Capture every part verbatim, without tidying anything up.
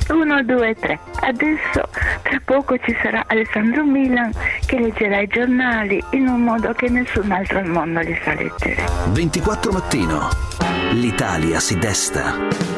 uno, due, tre. Adesso tra poco ci sarà Alessandro Milan che leggerà i giornali in un modo che nessun altro al mondo li sa leggere. ventiquattro Mattino. L'Italia si desta.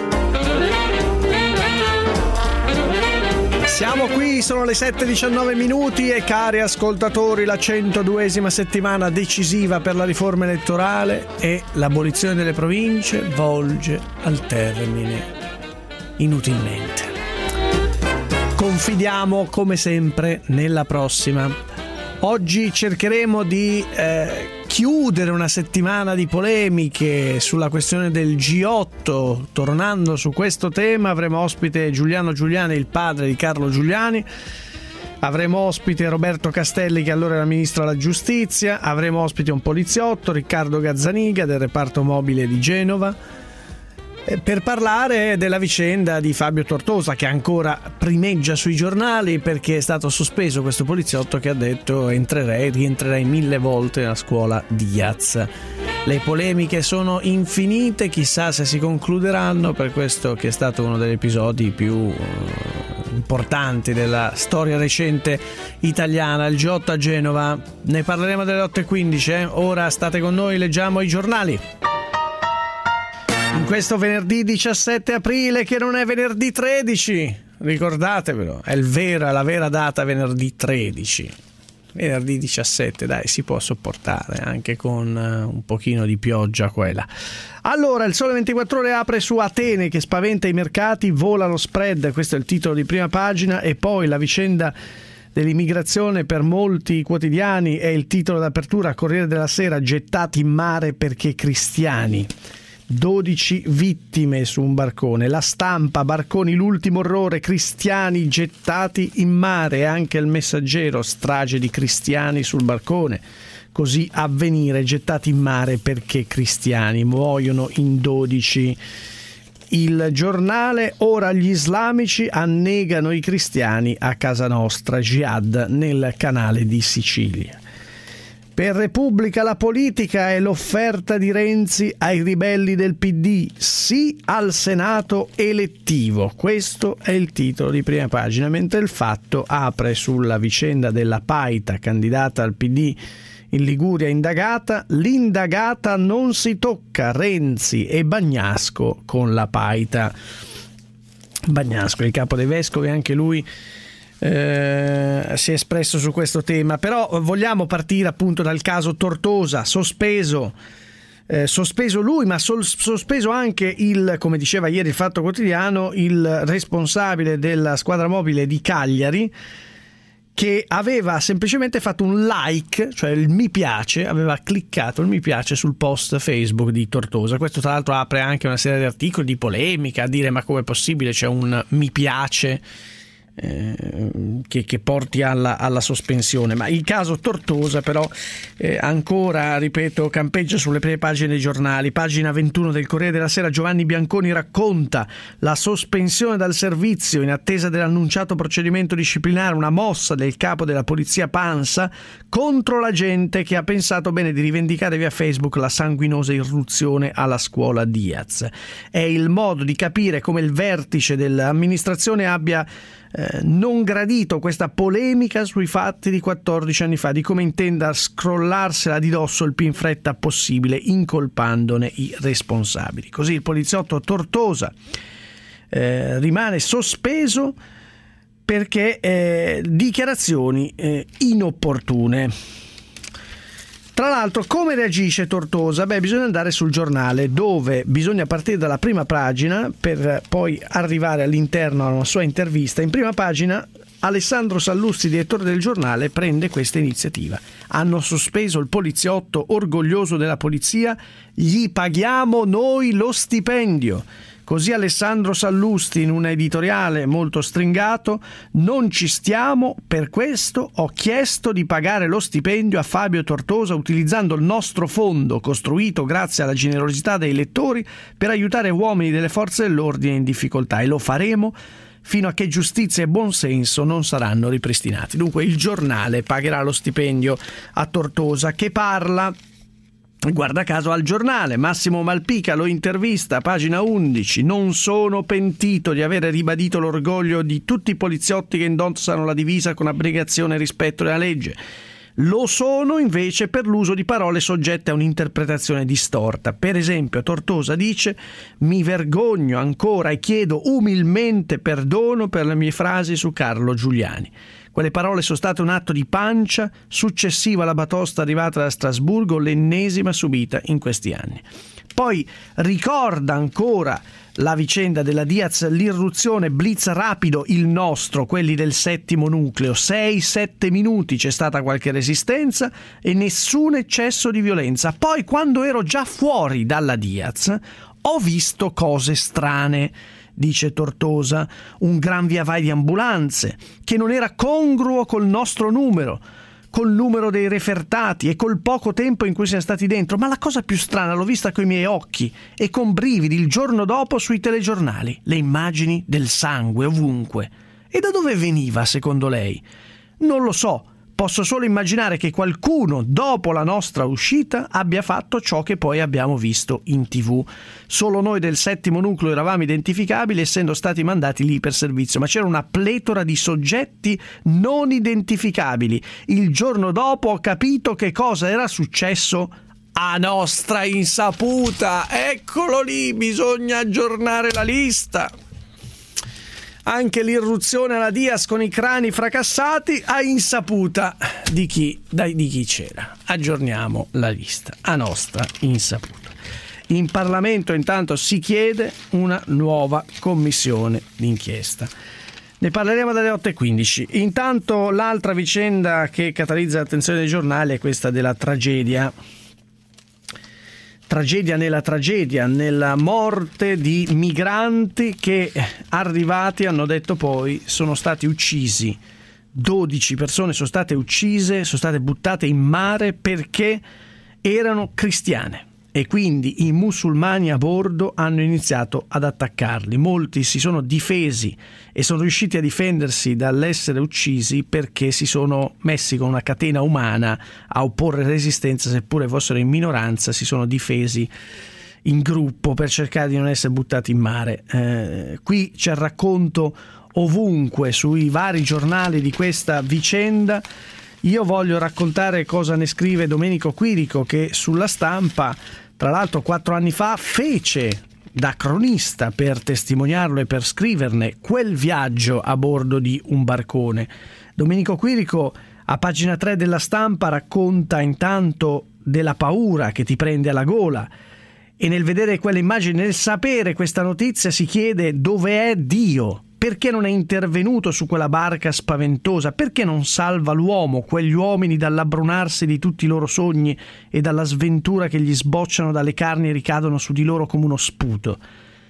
Siamo qui, sono le sette e diciannove minuti e cari ascoltatori, la centoduesima settimana decisiva per la riforma elettorale e l'abolizione delle province volge al termine inutilmente. Confidiamo come sempre nella prossima. Oggi cercheremo di eh, chiudere una settimana di polemiche sulla questione del G otto. Tornando su questo tema avremo ospite Giuliano Giuliani, il padre di Carlo Giuliani. Avremo ospite Roberto Castelli, che allora era ministro della giustizia. Avremo ospite un poliziotto, Riccardo Gazzaniga del reparto mobile di Genova, per parlare della vicenda di Fabio Tortosa, che ancora primeggia sui giornali perché è stato sospeso questo poliziotto che ha detto entrerei, rientrerei mille volte nella scuola Diaz. Le polemiche sono infinite, chissà se si concluderanno, per questo che è stato uno degli episodi più uh, importanti della storia recente italiana, il G otto a Genova. Ne parleremo delle otto e quindici, eh? Ora state con noi, leggiamo i giornali. In questo venerdì diciassette aprile, che non è venerdì tredici, ricordatevelo, è il vero, la vera data, venerdì tredici. Venerdì diciassette, dai, si può sopportare anche con uh, un pochino di pioggia quella. Allora, il Sole ventiquattro Ore apre su Atene che spaventa i mercati, vola lo spread, questo è il titolo di prima pagina, e poi la vicenda dell'immigrazione per molti quotidiani è il titolo d'apertura. Corriere della Sera, gettati in mare perché cristiani. dodici vittime su un barcone. La Stampa, barconi l'ultimo orrore, cristiani gettati in mare. E anche il Messaggero, strage di cristiani sul barcone. Così Avvenire, gettati in mare perché cristiani, muoiono in dodici. Il Giornale, ora gli islamici annegano i cristiani a casa nostra, jihad nel canale di Sicilia. Per Repubblica, la politica è l'offerta di Renzi ai ribelli del P D, sì al Senato elettivo. Questo è il titolo di prima pagina, mentre il Fatto apre sulla vicenda della Paita, candidata al P D in Liguria indagata. L'indagata non si tocca, Renzi e Bagnasco con la Paita. Bagnasco, il capo dei vescovi, anche lui Eh, si è espresso su questo tema. Però vogliamo partire appunto dal caso Tortosa, sospeso eh, sospeso lui, ma sol- sospeso anche il, come diceva ieri il Fatto Quotidiano, il responsabile della squadra mobile di Cagliari, che aveva semplicemente fatto un like, cioè il mi piace, aveva cliccato il mi piace sul post Facebook di Tortosa. Questo tra l'altro apre anche una serie di articoli di polemica, a dire ma com'è possibile c'è un mi piace Eh, che, che porti alla, alla sospensione. Ma il caso Tortosa però eh, ancora, ripeto, campeggia sulle prime pagine dei giornali. Pagina ventuno del Corriere della Sera, Giovanni Bianconi racconta la sospensione dal servizio in attesa dell'annunciato procedimento disciplinare, una mossa del capo della polizia Pansa contro la gente che ha pensato bene di rivendicare via Facebook la sanguinosa irruzione alla scuola Diaz. È il modo di capire come il vertice dell'amministrazione abbia Eh, non gradito questa polemica sui fatti di quattordici anni fa, di come intenda scrollarsela di dosso il più in fretta possibile, incolpandone i responsabili. Così il poliziotto Tortosa eh, rimane sospeso perché eh, dichiarazioni eh, inopportune. Tra l'altro, come reagisce Tortosa? Beh, bisogna andare sul Giornale, dove bisogna partire dalla prima pagina per poi arrivare all'interno a una sua intervista. In prima pagina Alessandro Sallusti, direttore del Giornale, prende questa iniziativa. Hanno sospeso il poliziotto orgoglioso della polizia, gli paghiamo noi lo stipendio. Così Alessandro Sallusti in un editoriale molto stringato: non ci stiamo, per questo ho chiesto di pagare lo stipendio a Fabio Tortosa utilizzando il nostro fondo costruito grazie alla generosità dei lettori per aiutare uomini delle forze dell'ordine in difficoltà, e lo faremo fino a che giustizia e buonsenso non saranno ripristinati. Dunque il Giornale pagherà lo stipendio a Tortosa, che parla Guarda caso al Giornale, Massimo Malpica lo intervista, pagina undici. Non sono pentito di aver ribadito l'orgoglio di tutti i poliziotti che indossano la divisa con abnegazione e rispetto della legge. Lo sono invece per l'uso di parole soggette a un'interpretazione distorta. Per esempio, Tortosa dice: mi vergogno ancora e chiedo umilmente perdono per le mie frasi su Carlo Giuliani. Quelle parole sono state un atto di pancia successivo alla batosta arrivata da Strasburgo, l'ennesima subita in questi anni. Poi ricorda ancora la vicenda della Diaz, l'irruzione blitz rapido, il nostro, quelli del settimo nucleo, sei sette minuti, c'è stata qualche resistenza e nessun eccesso di violenza. Poi quando ero già fuori dalla Diaz ho visto cose strane, dice Tortosa, un gran via vai di ambulanze che non era congruo col nostro numero, col numero dei refertati e col poco tempo in cui siamo stati dentro. Ma la cosa più strana l'ho vista coi miei occhi e con brividi il giorno dopo sui telegiornali, le immagini del sangue ovunque. E da dove veniva secondo lei? Non lo so, posso solo immaginare che qualcuno dopo la nostra uscita abbia fatto ciò che poi abbiamo visto in tv. Solo noi del settimo nucleo eravamo identificabili essendo stati mandati lì per servizio, ma c'era una pletora di soggetti non identificabili. Il giorno dopo ho capito che cosa era successo a nostra insaputa. Eccolo lì, bisogna aggiornare la lista. Anche l'irruzione alla Diaz con i crani fracassati a insaputa di chi, dai, di chi c'era. Aggiorniamo la lista a nostra insaputa. In Parlamento intanto si chiede una nuova commissione d'inchiesta. Ne parleremo dalle otto e quindici. Intanto l'altra vicenda che catalizza l'attenzione dei giornali è questa della tragedia. Tragedia nella tragedia, nella morte di migranti che arrivati, hanno detto poi, sono stati uccisi. dodici persone sono state uccise, sono state buttate in mare perché erano cristiane. E quindi i musulmani a bordo hanno iniziato ad attaccarli. Molti si sono difesi e sono riusciti a difendersi dall'essere uccisi perché si sono messi con una catena umana a opporre resistenza, seppure fossero in minoranza, si sono difesi in gruppo per cercare di non essere buttati in mare. Eh, qui c'è il racconto ovunque sui vari giornali di questa vicenda. Io voglio raccontare cosa ne scrive Domenico Quirico, che sulla Stampa, tra l'altro quattro anni fa, fece da cronista per testimoniarlo e per scriverne quel viaggio a bordo di un barcone. Domenico Quirico a pagina tre della Stampa racconta intanto della paura che ti prende alla gola e nel vedere quelle immagini, nel sapere questa notizia, si chiede dove è Dio. Perché non è intervenuto su quella barca spaventosa? Perché non salva l'uomo, quegli uomini dall'abbrunarsi di tutti i loro sogni e dalla sventura che gli sbocciano dalle carni e ricadono su di loro come uno sputo?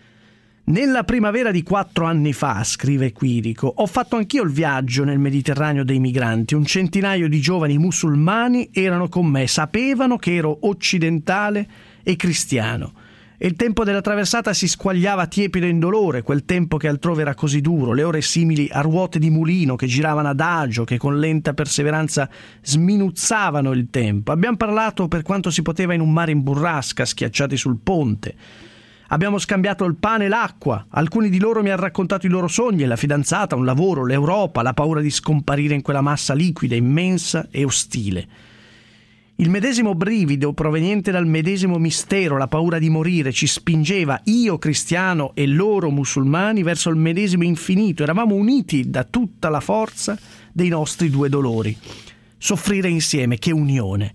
Nella primavera di quattro anni fa, scrive Quirico, ho fatto anch'io il viaggio nel Mediterraneo dei migranti. Un centinaio di giovani musulmani erano con me, sapevano che ero occidentale e cristiano. E il tempo della traversata si squagliava tiepido e indolore, quel tempo che altrove era così duro, le ore simili a ruote di mulino che giravano adagio, che con lenta perseveranza sminuzzavano il tempo. Abbiamo parlato per quanto si poteva in un mare in burrasca, schiacciati sul ponte. Abbiamo scambiato il pane e l'acqua. Alcuni di loro mi hanno raccontato i loro sogni, la fidanzata, un lavoro, l'Europa, la paura di scomparire in quella massa liquida, immensa e ostile. Il medesimo brivido proveniente dal medesimo mistero, la paura di morire, ci spingeva, io cristiano e loro musulmani, verso il medesimo infinito. Eravamo uniti da tutta la forza dei nostri due dolori. Soffrire insieme, che unione!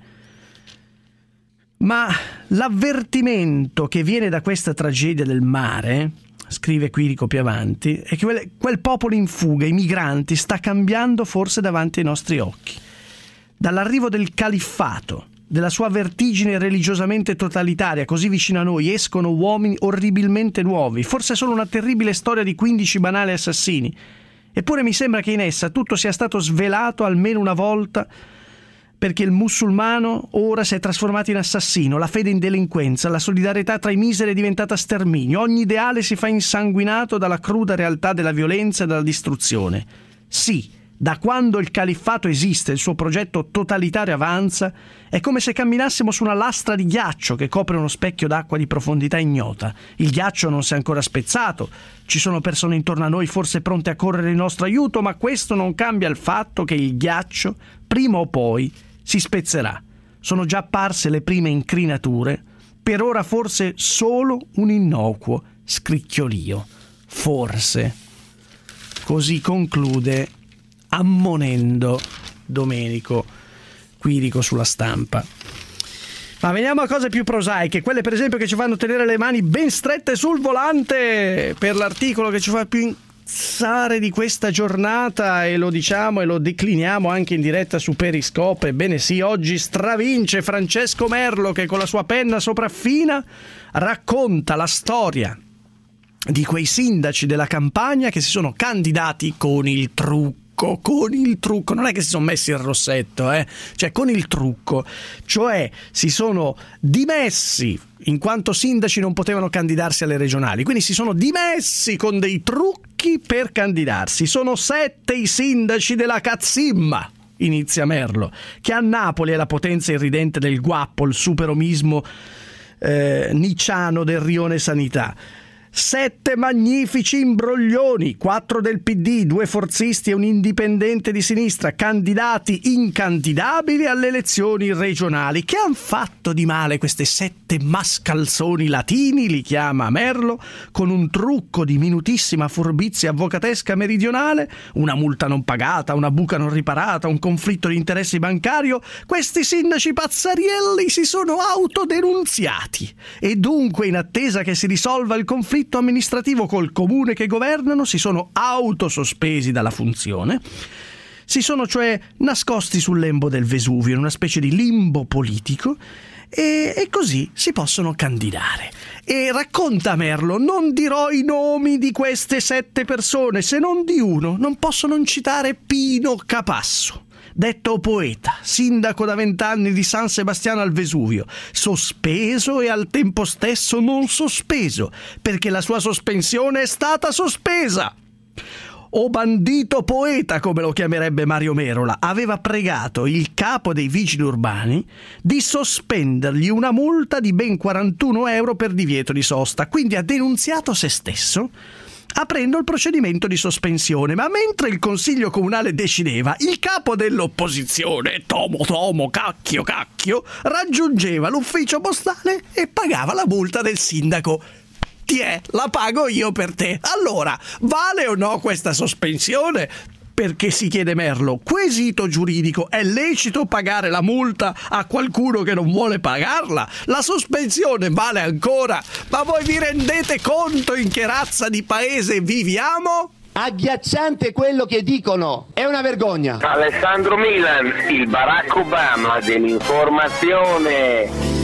Ma l'avvertimento che viene da questa tragedia del mare, scrive Quirico più avanti, è che quel, quel popolo in fuga, i migranti, sta cambiando forse davanti ai nostri occhi. Dall'arrivo del califfato, della sua vertigine religiosamente totalitaria, così vicino a noi, escono uomini orribilmente nuovi, forse solo una terribile storia di quindici banali assassini. Eppure mi sembra che in essa tutto sia stato svelato almeno una volta, perché il musulmano ora si è trasformato in assassino, la fede in delinquenza, la solidarietà tra i miseri è diventata sterminio, ogni ideale si fa insanguinato dalla cruda realtà della violenza e della distruzione. Sì, Da quando il califfato esiste, il suo progetto totalitario avanza, è come se camminassimo su una lastra di ghiaccio che copre uno specchio d'acqua di profondità ignota. Il ghiaccio non si è ancora spezzato, ci sono persone intorno a noi forse pronte a correre in nostro aiuto, ma questo non cambia il fatto che il ghiaccio, prima o poi, si spezzerà. Sono già apparse le prime incrinature, per ora forse solo un innocuo scricchiolio. Forse. Così conclude, ammonendo, Domenico Quirico sulla Stampa. Ma veniamo a cose più prosaiche, quelle per esempio che ci fanno tenere le mani ben strette sul volante, per l'articolo che ci fa più incazzare di questa giornata, e lo diciamo e lo decliniamo anche in diretta su Periscope. Ebbene sì, oggi stravince Francesco Merlo, che con la sua penna sopraffina racconta la storia di quei sindaci della Campania che si sono candidati con il trucco. Con il trucco, non è che si sono messi il rossetto, eh? Cioè con il trucco, cioè si sono dimessi in quanto sindaci non potevano candidarsi alle regionali, quindi si sono dimessi con dei trucchi per candidarsi. Sono sette i sindaci della Cazzimma, inizia Merlo, che a Napoli è la potenza irridente del guappo, il superomismo eh, nicciano del Rione Sanità. Sette magnifici imbroglioni, quattro del P D, due forzisti e un indipendente di sinistra, candidati incandidabili alle elezioni regionali. Che han fatto di male queste sette mascalzoni latini, li chiama Merlo, con un trucco di minutissima furbizia avvocatesca meridionale, una multa non pagata, una buca non riparata, un conflitto di interessi bancario? Questi sindaci pazzarielli si sono autodenunziati e dunque, in attesa che si risolva il conflitto amministrativo col comune che governano, si sono autosospesi dalla funzione. Si sono cioè nascosti sul lembo del Vesuvio, in una specie di limbo politico, e, e così si possono candidare. E racconta Merlo: non dirò i nomi di queste sette persone, se non di uno non posso non citare Pino Capasso, detto poeta, sindaco da vent'anni di San Sebastiano al Vesuvio, sospeso e al tempo stesso non sospeso, perché la sua sospensione è stata sospesa. O bandito poeta, come lo chiamerebbe Mario Merola, aveva pregato il capo dei vigili urbani di sospendergli una multa di ben quarantuno euro per divieto di sosta, quindi ha denunziato se stesso, aprendo il procedimento di sospensione. Ma mentre il consiglio comunale decideva, il capo dell'opposizione, Tomo Tomo Cacchio Cacchio, raggiungeva l'ufficio postale e pagava la multa del sindaco. Tiè, la pago io per te. Allora, vale o no questa sospensione? Perché, si chiede Merlo, quesito giuridico, è lecito pagare la multa a qualcuno che non vuole pagarla? La sospensione vale ancora? Ma voi vi rendete conto in che razza di paese viviamo? Agghiacciante quello che dicono, è una vergogna. Alessandro Milan, il Barack Obama dell'informazione.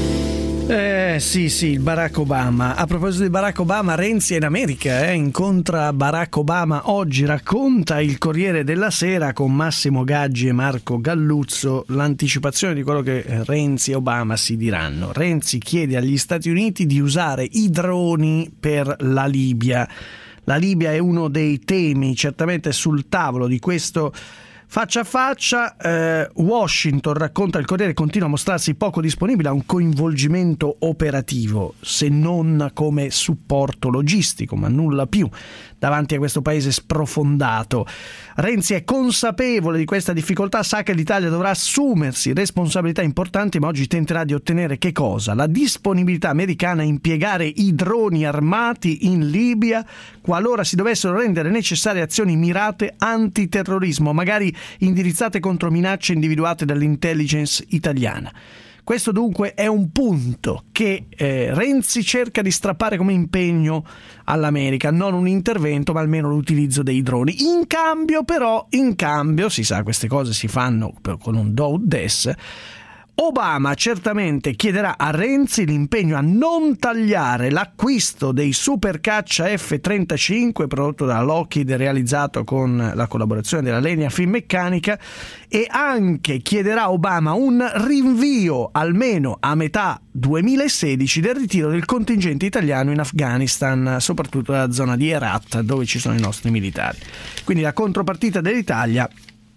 Eh sì sì, il Barack Obama. A proposito di Barack Obama, Renzi è in America, eh? Incontra Barack Obama oggi. Racconta il Corriere della Sera con Massimo Gaggi e Marco Galluzzo l'anticipazione di quello che Renzi e Obama si diranno. Renzi chiede agli Stati Uniti di usare i droni per la Libia. La Libia è uno dei temi certamente sul tavolo di questo faccia a faccia. eh, Washington, racconta il Corriere, continua a mostrarsi poco disponibile a un coinvolgimento operativo, se non come supporto logistico, ma nulla più davanti a questo paese sprofondato. Renzi è consapevole di questa difficoltà, sa che l'Italia dovrà assumersi responsabilità importanti, ma oggi tenterà di ottenere che cosa? La disponibilità americana a impiegare i droni armati in Libia qualora si dovessero rendere necessarie azioni mirate antiterrorismo, magari indirizzate contro minacce individuate dall'intelligence italiana. Questo dunque è un punto che eh, Renzi cerca di strappare come impegno all'America, non un intervento ma almeno l'utilizzo dei droni. In cambio però, in cambio, si sa queste cose si fanno con un do ut des, Obama certamente chiederà a Renzi l'impegno a non tagliare l'acquisto dei supercaccia F trentacinque prodotto da Lockheed e realizzato con la collaborazione della Lenia Finmeccanica, e anche chiederà Obama un rinvio almeno a metà duemilasedici del ritiro del contingente italiano in Afghanistan, soprattutto nella zona di Herat dove ci sono i nostri militari. Quindi la contropartita dell'Italia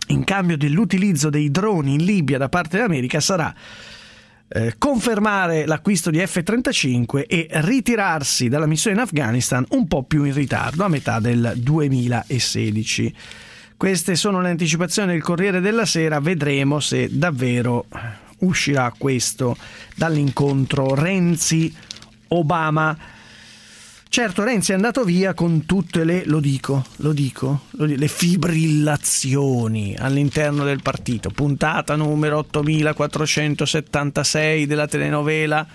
in cambio dell'utilizzo dei droni in Libia da parte dell'America sarà eh, confermare l'acquisto di F trentacinque e ritirarsi dalla missione in Afghanistan un po' più in ritardo, a metà del duemilasedici. Queste sono le anticipazioni del Corriere della Sera, vedremo se davvero uscirà questo dall'incontro Renzi-Obama. Certo, Renzi è andato via con tutte le, lo dico, lo dico, lo dico, le fibrillazioni all'interno del partito. Puntata numero ottomilaquattrocentosettantasei della telenovela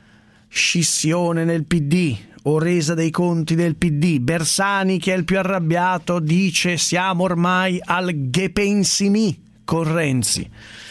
Scissione nel P D o resa dei conti del P D. Bersani, che è il più arrabbiato, dice siamo ormai al che pensi mi con Renzi.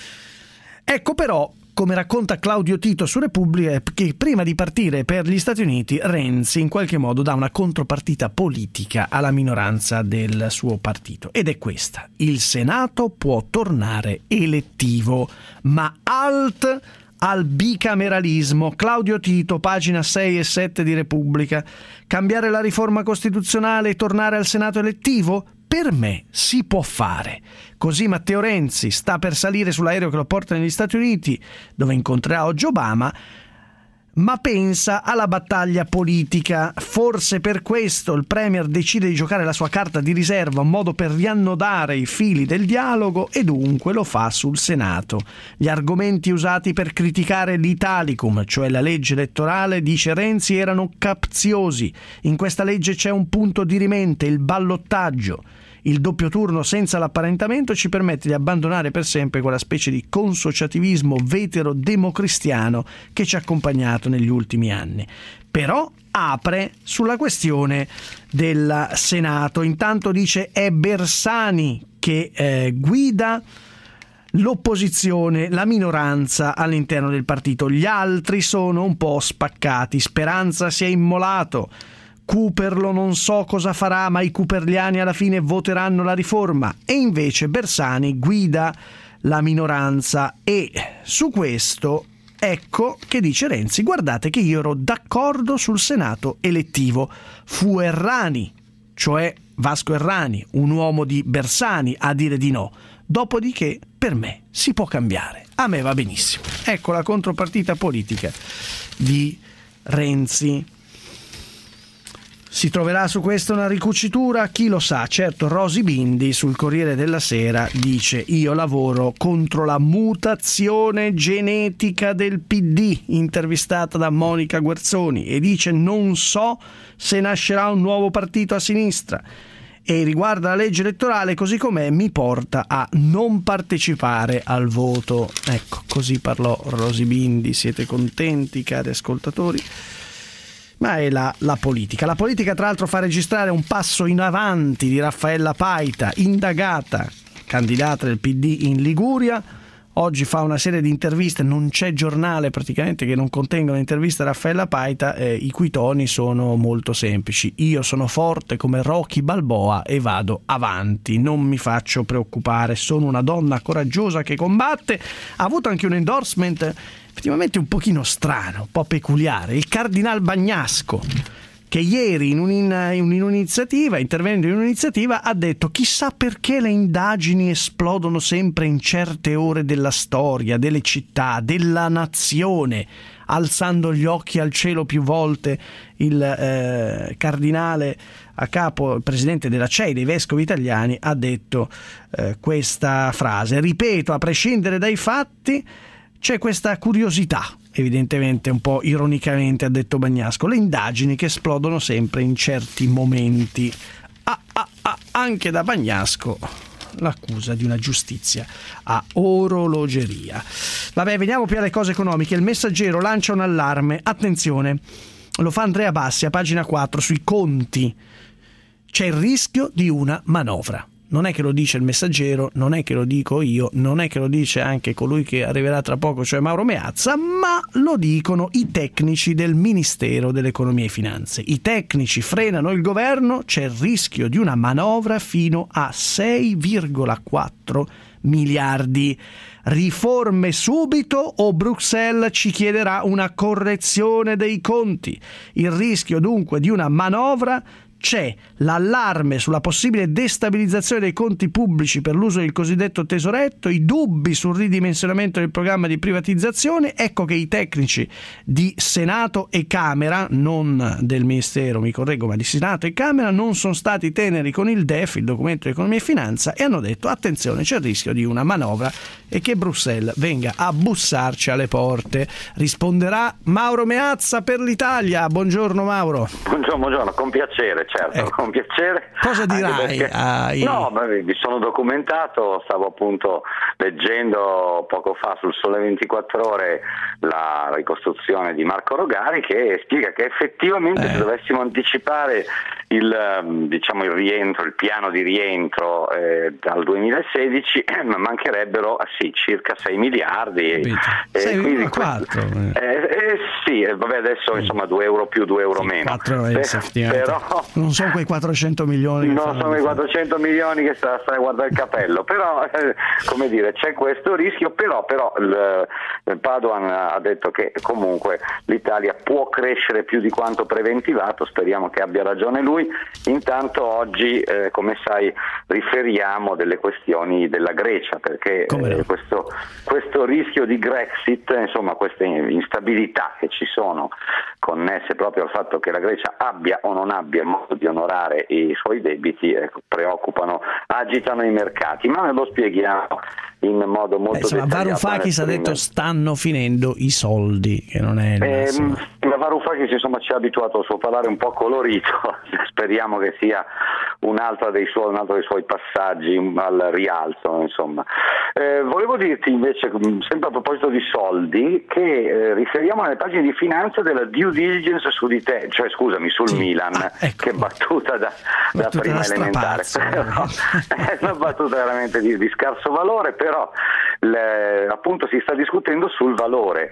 Ecco però, come racconta Claudio Tito su Repubblica, che prima di partire per gli Stati Uniti Renzi in qualche modo dà una contropartita politica alla minoranza del suo partito, ed è questa: il Senato può tornare elettivo, ma alt al bicameralismo. Claudio Tito, pagina sei e sette di Repubblica. Cambiare la riforma costituzionale e tornare al Senato elettivo? Per me si può fare. Così Matteo Renzi sta per salire sull'aereo che lo porta negli Stati Uniti, dove incontrerà oggi Obama, ma pensa alla battaglia politica. Forse per questo il Premier decide di giocare la sua carta di riserva, un modo per riannodare i fili del dialogo, e dunque lo fa sul Senato. Gli argomenti usati per criticare l'Italicum, cioè la legge elettorale, dice Renzi, erano capziosi. In questa legge c'è un punto dirimente, il ballottaggio. Il doppio turno senza l'apparentamento ci permette di abbandonare per sempre quella specie di consociativismo vetero-democristiano che ci ha accompagnato negli ultimi anni. Però apre sulla questione del Senato. Intanto dice è Bersani che eh, guida l'opposizione, la minoranza all'interno del partito. Gli altri sono un po' spaccati. Speranza si è immolato. Cooperlo non so cosa farà, ma i cooperliani alla fine voteranno la riforma. E invece Bersani guida la minoranza, e su questo ecco che dice Renzi: guardate che io ero d'accordo sul Senato elettivo. Fu Errani, cioè Vasco Errani, un uomo di Bersani, a dire di no. Dopodiché per me si può cambiare, a me va benissimo. Ecco la contropartita politica di Renzi. Si troverà su questo una ricucitura? Chi lo sa. Certo, Rosy Bindi sul Corriere della Sera dice: io lavoro contro la mutazione genetica del P D, intervistata da Monica Guerzoni, e dice: non so se nascerà un nuovo partito a sinistra, e riguarda la legge elettorale così com'è mi porta a non partecipare al voto. Ecco, così parlò Rosy Bindi. Siete contenti, cari ascoltatori? Ma è la, la politica. La politica, tra l'altro, fa registrare un passo in avanti di Raffaella Paita, indagata, candidata del P D in Liguria. Oggi fa una serie di interviste, non c'è giornale praticamente che non contenga un'intervista a Raffaella Paita, eh, i cui toni sono molto semplici. Io sono forte come Rocky Balboa e vado avanti, non mi faccio preoccupare, sono una donna coraggiosa che combatte. Ha avuto anche un endorsement effettivamente un pochino strano, un po' peculiare, il Cardinal Bagnasco, che ieri in, un, in un'iniziativa, intervenendo in un'iniziativa, ha detto: chissà perché le indagini esplodono sempre in certe ore della storia, delle città, della nazione. Alzando gli occhi al cielo più volte, il eh, cardinale a capo, il presidente della C E I, dei vescovi italiani, ha detto eh, questa frase: ripeto, a prescindere dai fatti c'è questa curiosità, evidentemente un po' ironicamente ha detto Bagnasco, le indagini che esplodono sempre in certi momenti. Ah, ah, ah, anche da Bagnasco l'accusa di una giustizia a orologeria. Vabbè, veniamo più alle cose economiche. Il Messaggero lancia un allarme, attenzione, lo fa Andrea Bassi a pagina quattro sui conti. C'è il rischio di una manovra. Non è che lo dice il Messaggero, non è che lo dico io, non è che lo dice anche colui che arriverà tra poco, cioè Mauro Meazza, ma lo dicono i tecnici del Ministero dell'Economia e Finanze. I tecnici frenano il governo, c'è il rischio di una manovra fino a sei virgola quattro miliardi. Riforme subito o Bruxelles ci chiederà una correzione dei conti. Il rischio dunque di una manovra c'è l'allarme sulla possibile destabilizzazione dei conti pubblici per l'uso del cosiddetto tesoretto, i dubbi sul ridimensionamento del programma di privatizzazione. Ecco che i tecnici di Senato e Camera, non del Ministero, mi correggo, ma di Senato e Camera, non sono stati teneri con il D E F, il documento di economia e finanza, e hanno detto attenzione, c'è il rischio di una manovra e che Bruxelles venga a bussarci alle porte. Risponderà Mauro Meazza per l'Italia. Buongiorno Mauro. Buongiorno, buongiorno, con piacere, certo, ecco. con piacere. Cosa dirai? Perché... ai... No, beh, mi sono documentato, stavo appunto leggendo poco fa sul Sole ventiquattro Ore la ricostruzione di Marco Rogari, che spiega che effettivamente eh. se dovessimo anticipare il, diciamo, il rientro, il piano di rientro eh, dal duemilasedici eh, mancherebbero ah, sì, circa sei miliardi. E, sei virgola quattro quindi, eh, eh, sì, vabbè, adesso insomma due euro più, due euro sì, meno. quattro Beh, però non sono quei quattrocento milioni che non sono quei quattrocento milioni che sta, sta a guardare il capello, però eh, come dire, c'è questo rischio, però, però il, il Padoan ha detto che comunque l'Italia può crescere più di quanto preventivato, speriamo che abbia ragione lui. Intanto oggi eh, come sai riferiamo delle questioni della Grecia, perché eh, questo, questo rischio di Grexit, insomma queste instabilità che ci sono connesse proprio al fatto che la Grecia abbia o non abbia modo di onorare i suoi debiti, ecco, preoccupano, agitano i mercati, ma ne lo spieghiamo in modo molto Beh, insomma, Varoufakis ha detto stanno finendo i soldi, che non è eh, ma Varoufakis insomma ci ha abituato al suo parlare un po' colorito, speriamo che sia un'altra dei suoi, un altro dei suoi passaggi al rialzo, insomma. Eh, volevo dirti invece, sempre a proposito di soldi, che eh, riferiamo alle pagine di finanza della due diligence su di te, cioè scusami, sul sì. Milan, ah, ecco. Che battuta da, battuta da prima elementare, però, è una battuta veramente di, di scarso valore, però le, appunto si sta discutendo sul valore,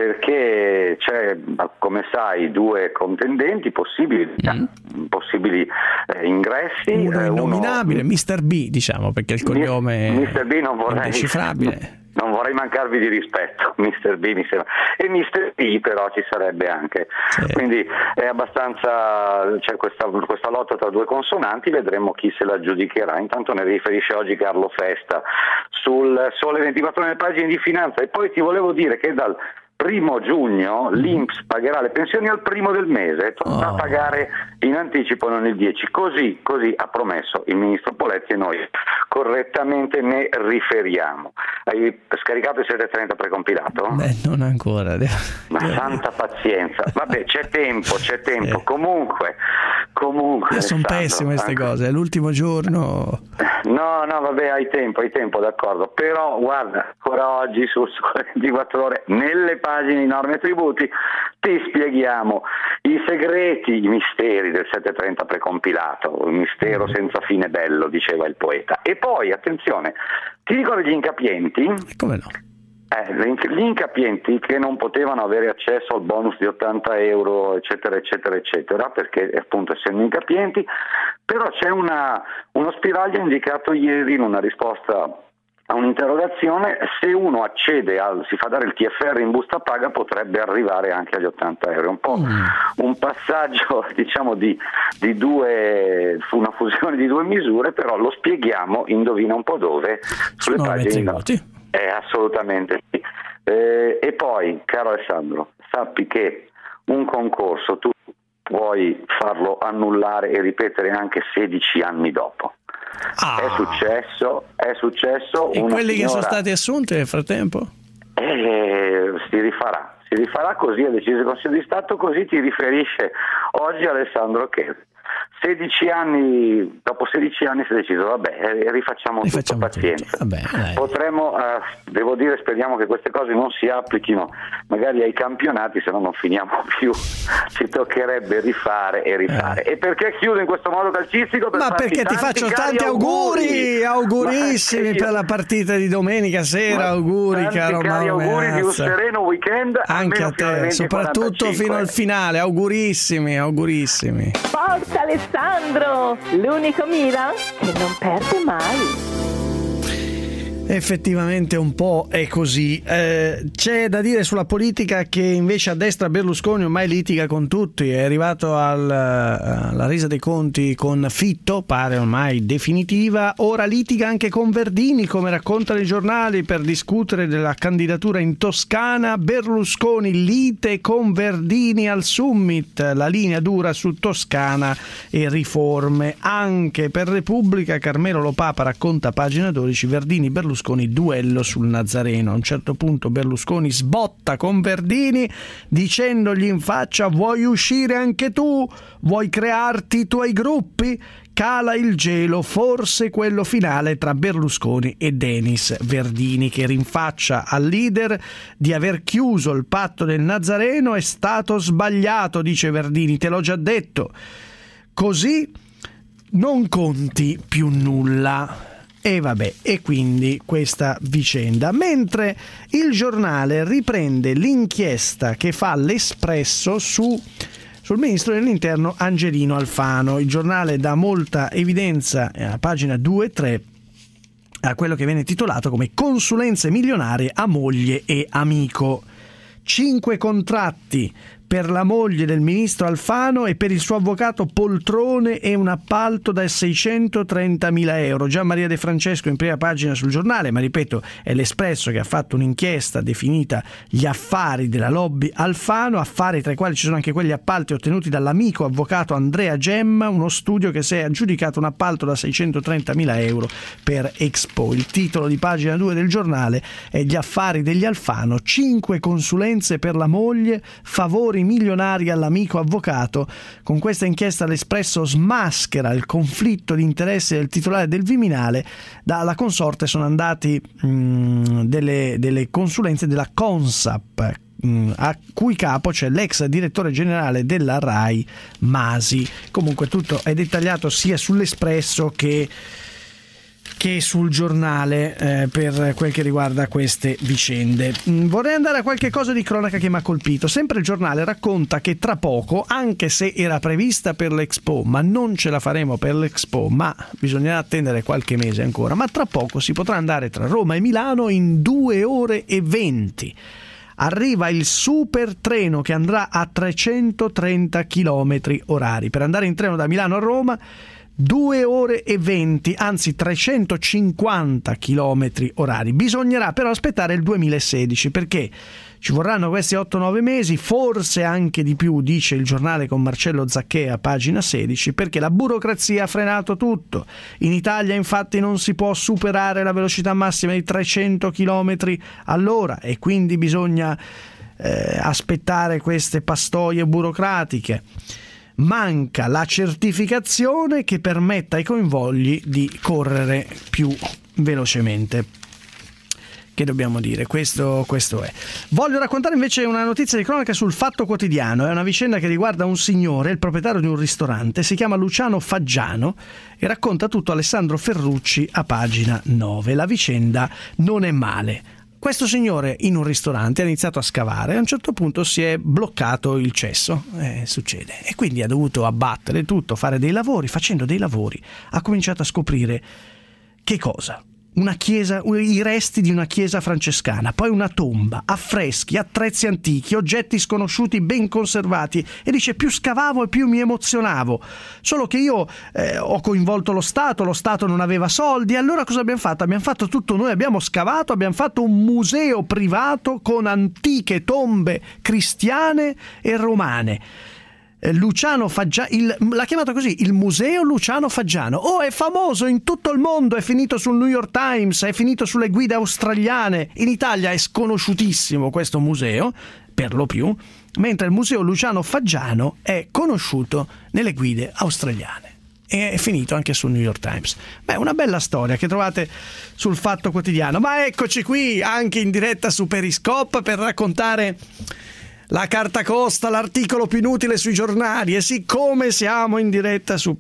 perché c'è, come sai, due contendenti possibili, mm. possibili eh, ingressi. Uno innominabile, uno... mister B, diciamo, perché il cognome mister B non vorrei, è indecifrabile. Non vorrei mancarvi di rispetto, mister B mi sembra, e mister P però ci sarebbe anche, sì. Quindi è abbastanza, c'è questa, questa lotta tra due consonanti, vedremo chi se la aggiudicherà. Intanto ne riferisce oggi Carlo Festa sul Sole ventiquattro Ore, nelle pagine di finanza. E poi ti volevo dire che dal primo giugno l'I N P S pagherà le pensioni al primo del mese, tornerà oh. a pagare in anticipo, non il dieci, così, così ha promesso il ministro Poletti e noi correttamente ne riferiamo. Hai scaricato il settecentotrenta precompilato? Beh, non ancora. Devo... Ma santa pazienza, vabbè, c'è tempo, c'è tempo, eh. comunque, comunque. Sono pessime queste anche... cose, è l'ultimo giorno. No, no, vabbè, hai tempo, hai tempo, d'accordo, però guarda, ancora oggi su ventiquattro Ore, nelle pagine di norme e tributi, ti spieghiamo i segreti, i misteri del settecentotrenta precompilato, un mistero senza fine bello, diceva il poeta. E poi, attenzione, ti ricordi gli incapienti? Come no? Eh, gli incapienti che non potevano avere accesso al bonus di ottanta euro, eccetera, eccetera, eccetera, perché appunto essendo incapienti, però c'è una, uno spiraglio indicato ieri in una risposta a un'interrogazione: se uno accede al, si fa dare il T F R in busta paga, potrebbe arrivare anche agli ottanta euro. Un po' mm. un passaggio, diciamo, di, di due, fu una fusione di due misure, però lo spieghiamo, indovina un po' dove, sulle Sono pagine. No. Eh, assolutamente sì. Eh, e poi, caro Alessandro, sappi che un concorso tu puoi farlo annullare e ripetere anche sedici anni dopo. Ah. È successo, è successo. E una quelli signora... che sono stati assunti nel frattempo? Eh, si rifarà, si rifarà, così ha deciso il Consiglio di Stato, così ti riferisce oggi Alessandro che sedici anni, dopo sedici anni si è deciso, vabbè, rifacciamo, rifacciamo tutto, pazienza. Vabbè, potremmo, eh, devo dire, speriamo che queste cose non si applichino magari ai campionati, se no non finiamo più, ci toccherebbe rifare e rifare. Eh. E perché chiudo in questo modo calcistico? Per Ma perché ti faccio tanti auguri, auguri augurissimi io... per la partita di domenica sera. Ma auguri, caro Mauro auguri di un sereno weekend anche a te, soprattutto quarantacinque fino al finale. Augurissimi, augurissimi. Forza Alessandro, l'unico Milan che non perde mai. Effettivamente un po' è così. Eh, c'è da dire sulla politica che invece a destra Berlusconi ormai litiga con tutti, è arrivato al, alla resa dei conti con Fitto, pare ormai definitiva, ora litiga anche con Verdini, come raccontano i giornali, per discutere della candidatura in Toscana. Berlusconi lite con Verdini al summit, la linea dura su Toscana e riforme. Anche per Repubblica Carmelo Lopapa racconta a pagina dodici Verdini Berlusconi duello sul Nazareno. A un certo punto Berlusconi sbotta con Verdini dicendogli in faccia: vuoi uscire anche tu? Vuoi crearti i tuoi gruppi? Cala il gelo, forse quello finale tra Berlusconi e Denis Verdini, che rinfaccia al leader di aver chiuso il patto del Nazareno. È stato sbagliato, dice Verdini, te l'ho già detto, così non conti più nulla. E vabbè, e quindi questa vicenda. Mentre il giornale riprende l'inchiesta che fa l'Espresso su, sul ministro dell'Interno Angelino Alfano. Il giornale dà molta evidenza a pagina due e tre a quello che viene titolato come consulenze milionarie a moglie e amico. Cinque contratti per la moglie del ministro Alfano e per il suo avvocato Poltrone e un appalto da seicentotrentamila euro. Gian Maria De Francesco in prima pagina sul giornale, ma ripeto, è l'Espresso che ha fatto un'inchiesta definita gli affari della lobby Alfano, affari tra i quali ci sono anche quegli appalti ottenuti dall'amico avvocato Andrea Gemma, uno studio che si è aggiudicato un appalto da seicentotrentamila euro per Expo. Il titolo di pagina due del giornale è Gli affari degli Alfano, cinque consulenze per la moglie, favori milionari all'amico avvocato. Con questa inchiesta l'Espresso smaschera il conflitto di interessi del titolare del Viminale. Dalla consorte sono andati mh, delle, delle consulenze della Consap, mh, a cui capo c'è l'ex direttore generale della RAI Masi. Comunque tutto è dettagliato sia sull'Espresso che che sul giornale eh, per quel che riguarda queste vicende. Vorrei andare a qualche cosa di cronaca che mi ha colpito. Sempre il giornale racconta che tra poco, anche se era prevista per l'Expo, ma non ce la faremo per l'Expo, ma bisognerà attendere qualche mese ancora, ma tra poco si potrà andare tra Roma e Milano in due ore e venti. Arriva il super treno che andrà a trecentotrenta chilometri orari. Per andare in treno da Milano a Roma due ore e venti, anzi trecentocinquanta chilometri orari. Bisognerà però aspettare il duemilasedici, perché ci vorranno questi otto nove mesi, forse anche di più, dice il giornale con Marcello Zacchea, pagina sedici, perché la burocrazia ha frenato tutto. In Italia infatti non si può superare la velocità massima di trecento chilometri all'ora e quindi bisogna eh, aspettare queste pastoie burocratiche. Manca la certificazione che permetta ai convogli di correre più velocemente. Che dobbiamo dire? Questo, questo è. Voglio raccontare invece una notizia di cronaca sul Fatto Quotidiano. È una vicenda che riguarda un signore, il proprietario di un ristorante, si chiama Luciano Faggiano e racconta tutto Alessandro Ferrucci a pagina nove. La vicenda non è male. Questo signore in un ristorante ha iniziato a scavare e a un certo punto si è bloccato il cesso, eh, succede, e quindi ha dovuto abbattere tutto, fare dei lavori. Facendo dei lavori ha cominciato a scoprire che cosa? Una chiesa, i resti di una chiesa francescana, poi una tomba, affreschi, attrezzi antichi, oggetti sconosciuti ben conservati, e dice: più scavavo e più mi emozionavo, solo che io eh, ho coinvolto lo Stato, lo Stato non aveva soldi, allora cosa abbiamo fatto? Abbiamo fatto tutto noi, abbiamo scavato, abbiamo fatto un museo privato con antiche tombe cristiane e romane. Luciano Faggiano, il, l'ha chiamato così, il Museo Luciano Faggiano. Oh, è famoso in tutto il mondo, è finito sul New York Times, è finito sulle guide australiane. In Italia è sconosciutissimo questo museo, per lo più, mentre il Museo Luciano Faggiano è conosciuto nelle guide australiane. E è finito anche sul New York Times. Beh, una bella storia che trovate sul Fatto Quotidiano. Ma eccoci qui anche in diretta su Periscope per raccontare la carta costa, l'articolo più inutile sui giornali. E siccome siamo in diretta su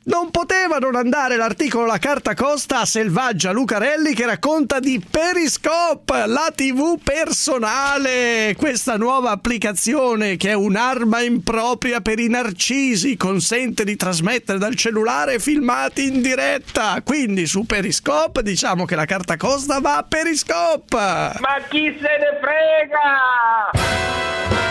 Non poteva non andare l'articolo La Carta Costa a Selvaggia Lucarelli che racconta di Periscope, la tivù personale, questa nuova applicazione che è un'arma impropria per i narcisi, consente di trasmettere dal cellulare filmati in diretta. Quindi su Periscope diciamo che La Carta Costa va a Periscope. Ma chi se ne frega?